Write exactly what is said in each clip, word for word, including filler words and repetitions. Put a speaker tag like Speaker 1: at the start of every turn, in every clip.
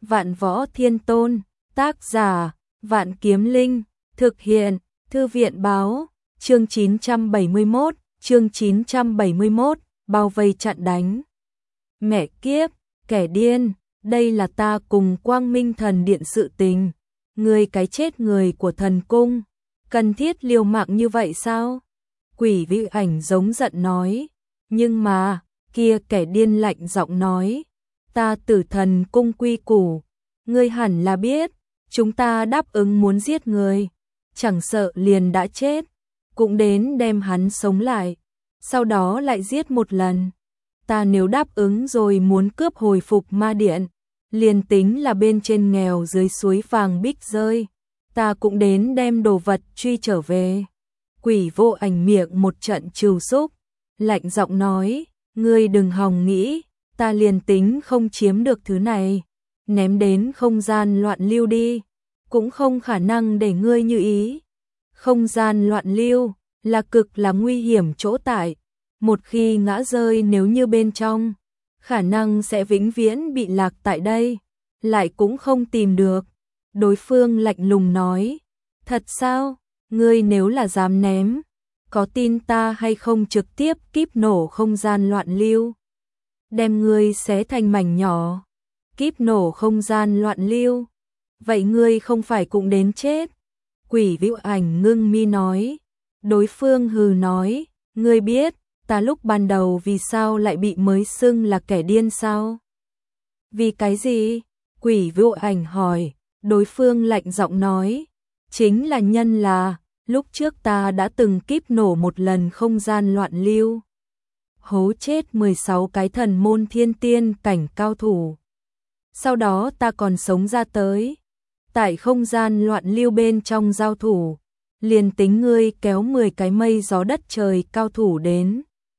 Speaker 1: Vạn Võ Thiên Tôn, tác giả, Vạn Kiếm Linh, thực hiện, Thư viện báo, chương chín trăm bảy mươi mốt, chương chín trăm bảy mươi mốt, bao vây chặn đánh. Mẹ kiếp, kẻ điên, đây là ta cùng Quang Minh Thần Điện sự tình. Người cái chết người của thần cung, cần thiết liều mạng như vậy sao? Quỷ Vĩ Ảnh giống giận nói, nhưng mà, kia kẻ điên lạnh giọng nói, ta Tử Thần cung quy củ, ngươi hẳn là biết, chúng ta đáp ứng muốn giết người, chẳng sợ liền đã chết, cũng đến đem hắn sống lại, sau đó lại giết một lần. Ta nếu đáp ứng rồi muốn cướp hồi phục ma điện, liền tính là bên trên nghèo dưới suối vàng bích rơi, ta cũng đến đem đồ vật truy trở về. Quỷ Vô Ảnh miệng một trận trừu xúc, lạnh giọng nói, ngươi đừng hòng nghĩ, ta liền tính không chiếm được thứ này, ném đến không gian loạn lưu đi, cũng không khả năng để ngươi như ý. Không gian loạn lưu là cực là nguy hiểm chỗ tại, một khi ngã rơi nếu như bên trong, khả năng sẽ vĩnh viễn bị lạc tại đây, lại cũng không tìm được. Đối phương lạnh lùng nói, thật sao, ngươi nếu là dám ném, có tin ta hay không trực tiếp kíp nổ không gian loạn lưu, đem ngươi xé thành mảnh nhỏ. Kíp nổ không gian loạn lưu, vậy ngươi không phải cũng đến chết? Quỷ Vĩ Ảnh ngưng mi nói. Đối phương hừ nói, ngươi biết ta lúc ban đầu vì sao lại bị mới xưng là kẻ điên sao? Vì cái gì? Quỷ Vĩ Ảnh hỏi. Đối phương lạnh giọng nói, chính là nhân là lúc trước ta đã từng kíp nổ một lần không gian loạn lưu, hố chết mười sáu cái thần môn thiên tiên cảnh cao thủ. Sau đó ta còn sống ra tới, tại không gian loạn lưu bên trong giao thủ, liền tính ngươi kéo mười cái mây gió đất trời cao thủ đến,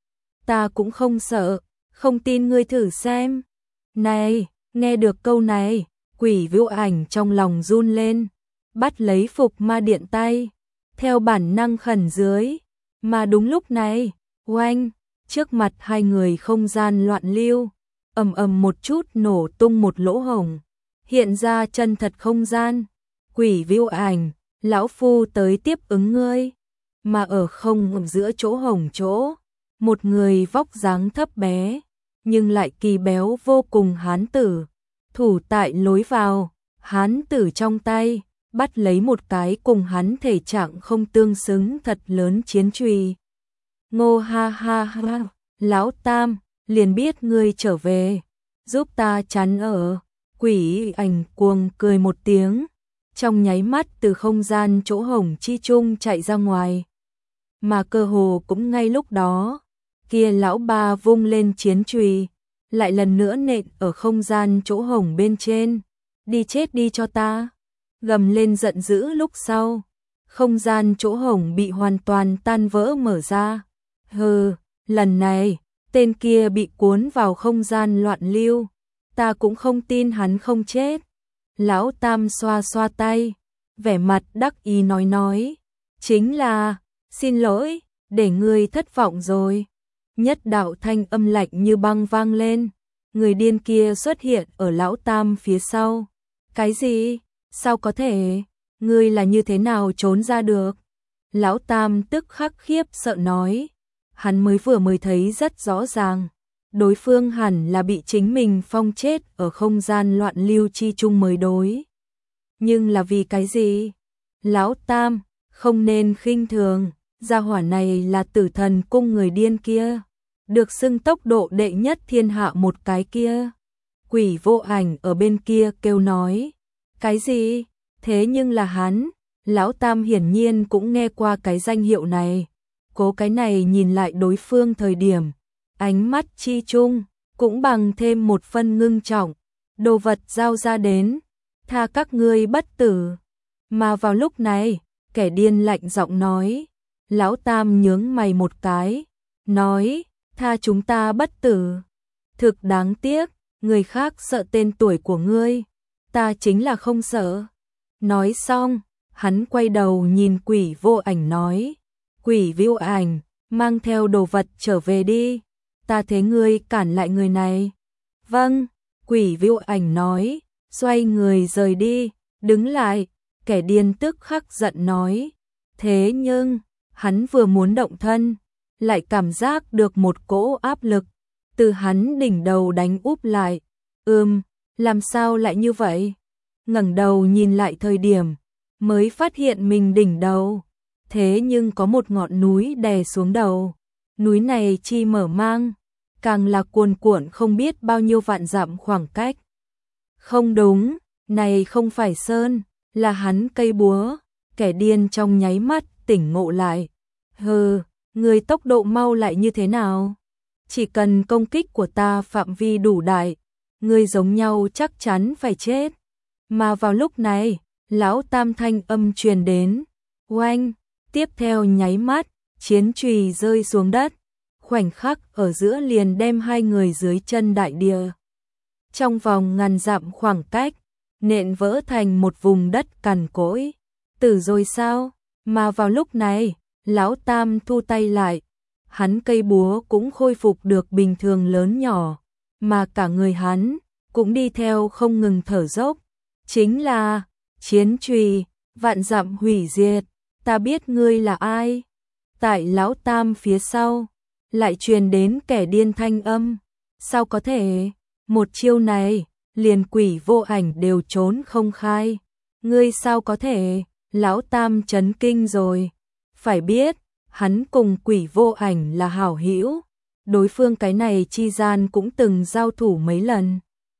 Speaker 1: ta cũng không sợ, không tin ngươi thử xem. Này, nghe được câu này, Quỷ Vĩ Ảnh trong lòng run lên, bắt lấy Phục Ma Điện tay, theo bản năng khẩn dưới, mà đúng lúc này, oanh, trước mặt hai người không gian loạn lưu, ầm ầm một chút nổ tung một lỗ hổng, hiện ra chân thật không gian. Quỷ Vĩ Ảnh, lão phu tới tiếp ứng ngươi, mà ở không giữa chỗ hổng chỗ, một người vóc dáng thấp bé, nhưng lại kỳ béo vô cùng hán tử, thủ tại lối vào, hán tử trong tay, bắt lấy một cái cùng hắn thể trạng không tương xứng thật lớn chiến chùy. Ngô ha ha ha, lão tam, liền biết ngươi trở về, giúp ta chắn ở. Quỷ Ảnh cuồng cười một tiếng, trong nháy mắt từ không gian chỗ hổng chi chung chạy ra ngoài. Mà cơ hồ cũng ngay lúc đó, kia lão ba vung lên chiến chùy, lại lần nữa nện ở không gian chỗ hổng bên trên, đi chết đi cho ta. Gầm lên giận dữ lúc sau, không gian chỗ hổng bị hoàn toàn tan vỡ mở ra. Hừ, lần này, tên kia bị cuốn vào không gian loạn lưu, ta cũng không tin hắn không chết. Lão tam xoa xoa tay, vẻ mặt đắc ý nói nói, chính là, xin lỗi, để ngươi thất vọng rồi. Nhất đạo thanh âm lạnh như băng vang lên, người điên kia xuất hiện ở lão tam phía sau. Cái gì? Sao có thể? Ngươi là như thế nào trốn ra được? Lão tam tức khắc khiếp sợ nói, hắn mới vừa mới thấy rất rõ ràng, đối phương hẳn là bị chính mình phong chết ở không gian loạn lưu chi chung mới đối. Nhưng là vì cái gì? Lão tam, không nên khinh thường, gia hỏa này là Tử Thần cung người điên kia, được xưng tốc độ đệ nhất thiên hạ một cái kia. Quỷ Vô Ảnh ở bên kia kêu nói, cái gì? Thế nhưng là hắn. Lão tam hiển nhiên cũng nghe qua cái danh hiệu này, cố cái này nhìn lại đối phương thời điểm, ánh mắt chi chung, cũng bằng thêm một phân ngưng trọng, đồ vật giao ra đến, tha các ngươi bất tử. Mà vào lúc này, kẻ điên lạnh giọng nói, lão tam nhướng mày một cái, nói, tha chúng ta bất tử. Thực đáng tiếc, người khác sợ tên tuổi của ngươi, ta chính là không sợ. Nói xong, hắn quay đầu nhìn Quỷ Vô Ảnh nói, Quỷ Vĩ Ảnh, mang theo đồ vật trở về đi, ta thế ngươi cản lại người này. Vâng, Quỷ Vĩ Ảnh nói, xoay người rời đi, đứng lại, kẻ điên tức khắc giận nói. Thế nhưng, hắn vừa muốn động thân, lại cảm giác được một cỗ áp lực, từ hắn đỉnh đầu đánh úp lại. Ừm, làm sao lại như vậy? Ngẩng đầu nhìn lại thời điểm, mới phát hiện mình đỉnh đầu. Thế nhưng có một ngọn núi đè xuống đầu. Núi này chi mở mang, càng là cuồn cuộn không biết bao nhiêu vạn dặm khoảng cách. Không đúng, này không phải sơn, là hắn cây búa. Kẻ điên trong nháy mắt tỉnh ngộ lại. Hừ, người tốc độ mau lại như thế nào? Chỉ cần công kích của ta phạm vi đủ đại, người giống nhau chắc chắn phải chết. Mà vào lúc này, lão tam thanh âm truyền đến. Oanh, tiếp theo nháy mắt, chiến chùy rơi xuống đất. Khoảnh khắc ở giữa liền đem hai người dưới chân đại địa. Trong vòng ngàn dặm khoảng cách, nện vỡ thành một vùng đất cằn cỗi. Tử rồi sao? Mà vào lúc này, lão tam thu tay lại. Hắn cây búa cũng khôi phục được bình thường lớn nhỏ. Mà cả người hắn cũng đi theo không ngừng thở dốc. Chính là chiến chùy, vạn dặm hủy diệt. Ta biết ngươi là ai? Tại lão tam phía sau, lại truyền đến kẻ điên thanh âm. Sao có thể? Một chiêu này, liền quỷ vô ảnh đều trốn không khai. Ngươi sao có thể? Lão tam chấn kinh rồi. Phải biết, hắn cùng quỷ vô ảnh là hảo hữu. Đối phương cái này chi gian cũng từng giao thủ mấy lần.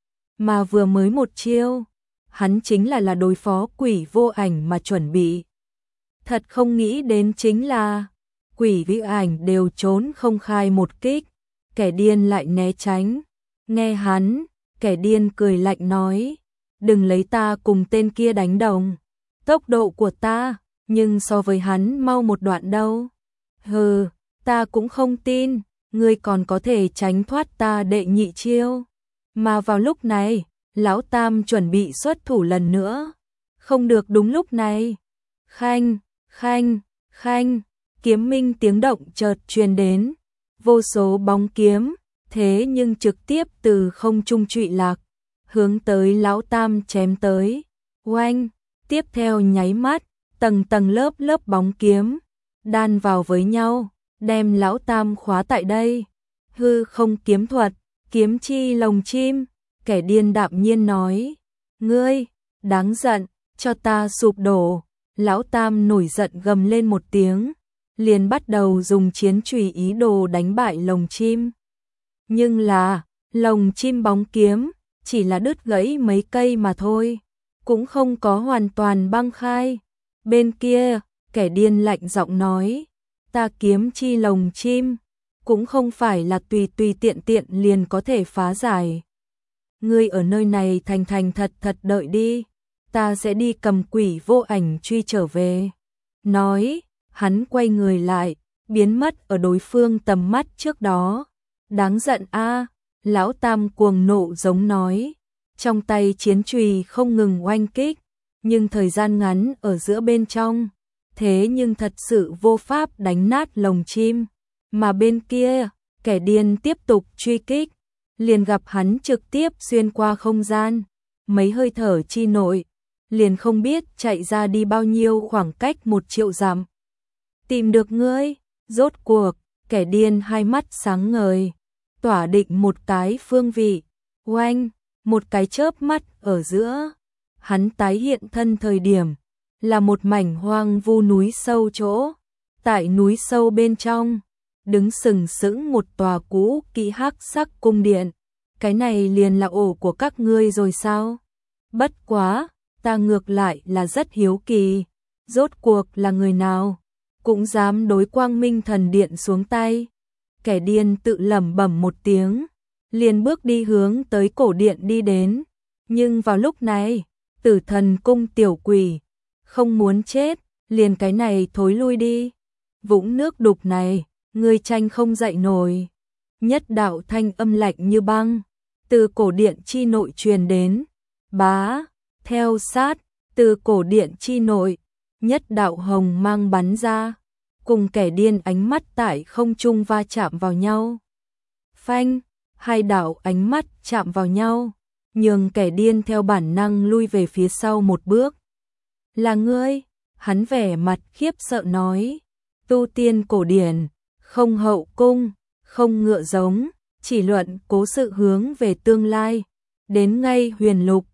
Speaker 1: Mà vừa mới một chiêu, hắn chính là là đối phó quỷ vô ảnh mà chuẩn bị. Thật không nghĩ đến chính là quỷ vô ảnh đều trốn không khai một kích, kẻ điên lại né tránh. Nghe hắn, kẻ điên cười lạnh nói, đừng lấy ta cùng tên kia đánh đồng. Tốc độ của ta, nhưng so với hắn mau một đoạn đâu. Hừ, ta cũng không tin, ngươi còn có thể tránh thoát ta đệ nhị chiêu. Mà vào lúc này, lão tam chuẩn bị xuất thủ lần nữa. Không được đúng lúc này. Khanh, khanh, khanh, kiếm minh tiếng động chợt truyền đến. Vô số bóng kiếm, thế nhưng trực tiếp từ không trung trụy lạc, hướng tới lão tam chém tới. Oanh, tiếp theo nháy mắt, tầng tầng lớp lớp bóng kiếm, đan vào với nhau, đem lão tam khóa tại đây. Hư không kiếm thuật, kiếm chi lồng chim, kẻ điên đạm nhiên nói. Ngươi, đáng giận, cho ta sụp đổ. Lão tam nổi giận gầm lên một tiếng, liền bắt đầu dùng chiến chùy ý đồ đánh bại lồng chim. Nhưng là, lồng chim bóng kiếm, chỉ là đứt gãy mấy cây mà thôi, cũng không có hoàn toàn băng khai. Bên kia, kẻ điên lạnh giọng nói, ta kiếm chi lồng chim, cũng không phải là tùy tùy tiện tiện liền có thể phá giải. Ngươi ở nơi này thành thành thật thật đợi đi, ta sẽ đi cầm quỷ vô ảnh truy trở về. Nói, hắn quay người lại, biến mất ở đối phương tầm mắt trước đó. Đáng giận a, lão tam cuồng nộ giống nói, trong tay chiến chùy không ngừng oanh kích, nhưng thời gian ngắn ở giữa bên trong, thế nhưng thật sự vô pháp đánh nát lồng chim. Mà bên kia, kẻ điên tiếp tục truy kích, liền gặp hắn trực tiếp xuyên qua không gian, mấy hơi thở chi nội, liền không biết chạy ra đi bao nhiêu khoảng cách một triệu dặm. Tìm được ngươi, rốt cuộc, kẻ điên hai mắt sáng ngời, tỏa định một cái phương vị. Oanh, một cái chớp mắt ở giữa, hắn tái hiện thân thời điểm, là một mảnh hoang vu núi sâu chỗ. Tại núi sâu bên trong, đứng sừng sững một tòa cũ kỹ hắc sắc cung điện. Cái này liền là ổ của các ngươi rồi sao? Bất quá, ta ngược lại là rất hiếu kỳ, rốt cuộc là người nào cũng dám đối Quang Minh thần điện xuống tay. Kẻ điên tự lẩm bẩm một tiếng, liền bước đi hướng tới cổ điện đi đến. Nhưng vào lúc này, Tử Thần cung tiểu quỷ, không muốn chết, liền cái này thối lui đi. Vũng nước đục này, ngươi tranh không dậy nổi. Nhất đạo thanh âm lạnh như băng, từ cổ điện chi nội truyền đến. Bá, theo sát, từ cổ điện chi nội, nhất đạo hồng mang bắn ra, cùng kẻ điên ánh mắt tại không trung va chạm vào nhau. Phanh, hai đạo ánh mắt chạm vào nhau, nhường kẻ điên theo bản năng lui về phía sau một bước. Là ngươi? Hắn vẻ mặt khiếp sợ nói. Tu tiên cổ điển, không hậu cung, không ngựa giống, chỉ luận cố sự hướng về tương lai. Đến ngay huyền lục,